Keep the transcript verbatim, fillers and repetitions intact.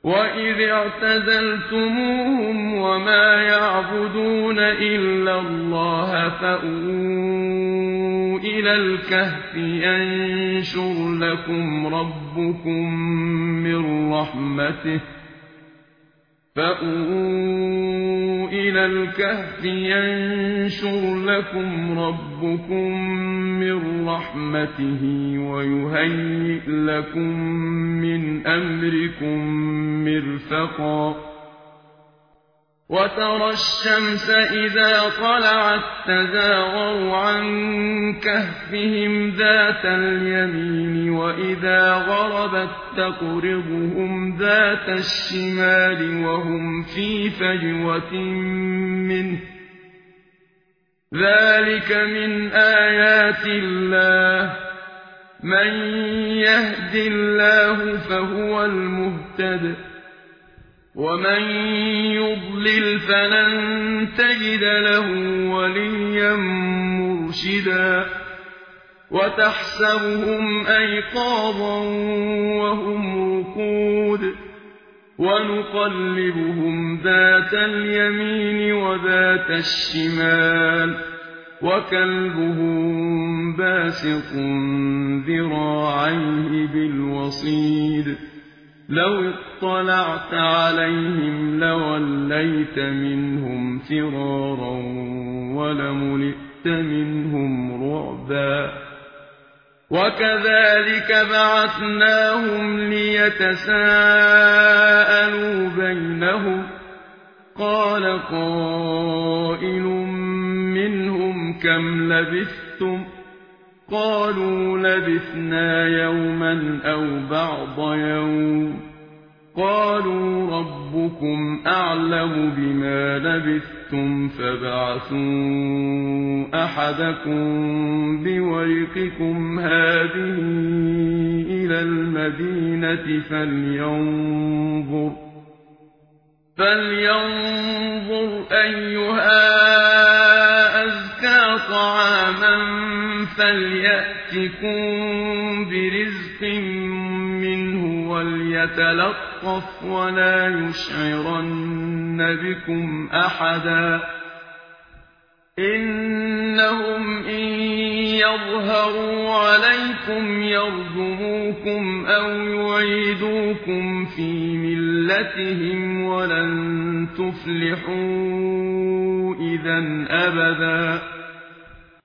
وَإِذِ اعْتَزَلْتُمُوهُمْ وَمَا يَعْبُدُونَ إِلَّا اللَّهَ فَأْوُوا إِلَى الْكَهْفِ يَنشُرْ لَكُمْ رَبُّكُم مِّن رَّحْمَتِهِ فَأْوُوا إِلَى الْكَهْفِ يَنشُرْ لَكُمْ رَبُّكُم مِّن رَّحْمَتِهِ وَيُهَيِّئْ لَكُم مِّنْ أَمْرِكُم مِّرْفَقًا وَتَرَى الشَّمْسَ إِذَا طَلَعَت تَّزَاوَرُ عَن كَهْفِهِمْ ذَاتَ الْيَمِينِ وَإِذَا غَرَبَت تَّقْرِضُهُمْ ذَاتَ الشِّمَالِ وَهُمْ فِي فَجْوَةٍ مِّنْهُ ۚ ذَٰلِكَ مِنْ آيَاتِ اللَّهِ ۚ مَن يَهْدِ اللَّهُ فَهُوَ الْمُهْتَدِ ۖ وَمَن يُضْلِلْ فَلَن تَجِدَ لَهُ وَلِيًّا مُّرْشِدًا وَتَحْسَبُهُمْ أَيْقَاظًا وَهُمْ رُقُودٌ وَنُقَلِّبُهُمْ ذَاتَ الْيَمِينِ وَذَاتَ الشِّمَالِ وَكَلْبُهُم بَاسِطٌ ذِرَاعَيْهِ بِالْوَصِيدِ لَوِ اطَّلَعْتَ عَلَيْهِمْ لَوَلَّيْتَ مِنْهُمْ فِرَارًا وَلَمُلِئْتَ مِنْهُمْ رُعْبًا وَكَذَٰلِكَ بَعَثْنَاهُمْ لِيَتَسَاءَلُوا بَيْنَهُمْ ۚ قَالَ قَائِلٌ مِّنْهُمْ كَمْ لَبِثْتُمْ ۖ قَالُوا لَبِثْنَا يَوْمًا أَوْ بَعْضَ يَوْمٍ ۚ قَالُوا رَبُّكُمْ أَعْلَمُ بِمَا لَبِثْتُمْ فَابْعَثُوا أَحَدَكُم بِوَرِقِكُمْ هَٰذِهِ إِلَى الْمَدِينَةِ فَلْيَنظُرْ فَلْيَنظُرْ أَيُّهَا أَزْكَىٰ طَعَامًا فَلْيَأْتِكُم بِرِزْقٍ مِّنْهُ وَلْيَتَلَطَّفْ وَلَا يُشْعِرَنَّ بِكُمْ أَحَدًا إِنَّهُمْ إِن يَظْهَرُوا عَلَيْكُمْ يَرْجُمُوكُمْ أَوْ يُعِيدُوكُمْ فِي مِلَّتِهِمْ وَلَن تُفْلِحُوا إِذًا أَبَدًا